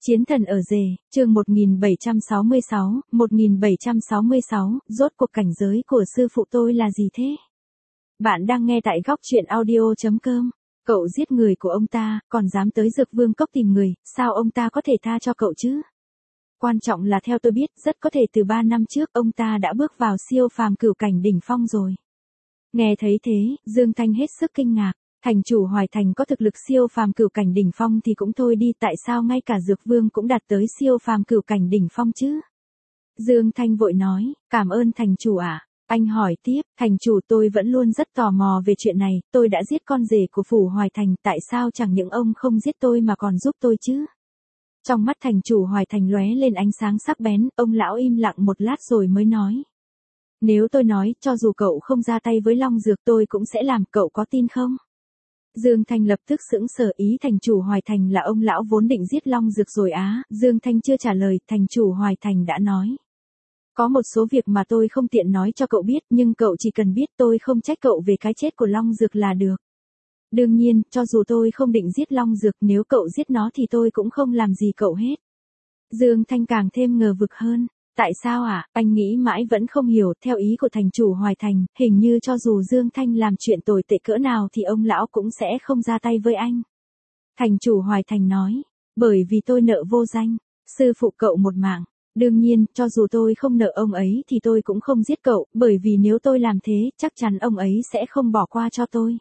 Chiến thần ở rể, chương 1766, rốt cuộc cảnh giới của sư phụ tôi là gì thế? Bạn đang nghe tại góc truyện audio.com. Cậu giết người của ông ta, còn dám tới Dược Vương Cốc tìm người, sao ông ta có thể tha cho cậu chứ? Quan trọng là theo tôi biết, rất có thể từ 3 năm trước ông ta đã bước vào siêu phàm cửu cảnh đỉnh phong rồi. Nghe thấy thế, Dương Thanh hết sức kinh ngạc. Thành chủ Hoài Thành có thực lực siêu phàm cửu cảnh đỉnh phong thì cũng thôi đi, tại sao ngay cả Dược Vương cũng đạt tới siêu phàm cửu cảnh đỉnh phong chứ? Dương Thanh vội nói, cảm ơn thành chủ ạ. Anh hỏi tiếp, thành chủ, tôi vẫn luôn rất tò mò về chuyện này, tôi đã giết con rể của phủ Hoài Thành, tại sao chẳng những ông không giết tôi mà còn giúp tôi chứ? Trong mắt thành chủ Hoài Thành lóe lên ánh sáng sắc bén, ông lão im lặng một lát rồi mới nói. Nếu tôi nói, cho dù cậu không ra tay với Long Dược tôi cũng sẽ làm, cậu có tin không? Dương Thanh lập tức sững sờ, ý thành chủ Hoài Thành là ông lão vốn định giết Long Dược rồi á. Dương Thanh chưa trả lời, thành chủ Hoài Thành đã nói. Có một số việc mà tôi không tiện nói cho cậu biết, nhưng cậu chỉ cần biết tôi không trách cậu về cái chết của Long Dược là được. Đương nhiên, cho dù tôi không định giết Long Dược, nếu cậu giết nó thì tôi cũng không làm gì cậu hết. Dương Thanh càng thêm ngờ vực hơn. Tại sao ạ? Anh nghĩ mãi vẫn không hiểu, theo ý của thành chủ Hoài Thành, hình như cho dù Dương Thanh làm chuyện tồi tệ cỡ nào thì ông lão cũng sẽ không ra tay với anh. Thành chủ Hoài Thành nói, bởi vì tôi nợ vô danh, sư phụ cậu một mạng. Đương nhiên, cho dù tôi không nợ ông ấy thì tôi cũng không giết cậu, bởi vì nếu tôi làm thế, chắc chắn ông ấy sẽ không bỏ qua cho tôi.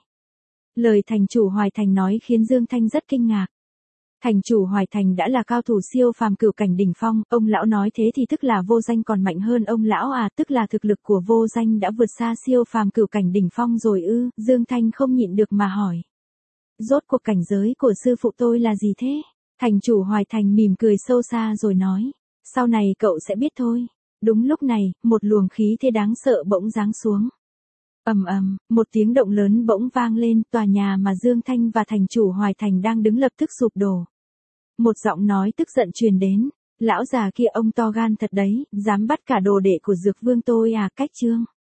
Lời thành chủ Hoài Thành nói khiến Dương Thanh rất kinh ngạc. Thành chủ Hoài Thành đã là cao thủ siêu phàm cửu cảnh đỉnh phong, ông lão nói thế thì tức là vô danh còn mạnh hơn ông lão à, tức là thực lực của vô danh đã vượt xa siêu phàm cửu cảnh đỉnh phong rồi ư? Dương Thanh không nhịn được mà hỏi. Rốt cuộc cảnh giới của sư phụ tôi là gì thế? Thành chủ Hoài Thành mỉm cười sâu xa rồi nói, sau này cậu sẽ biết thôi. Đúng lúc này, một luồng khí thế đáng sợ bỗng giáng xuống. Ầm ầm, một tiếng động lớn bỗng vang lên, tòa nhà mà Dương Thanh và thành chủ Hoài Thành đang đứng lập tức sụp đổ. Một giọng nói tức giận truyền đến, lão già kia ông to gan thật đấy, dám bắt cả đồ đệ của Dược Vương tôi à, cách chương.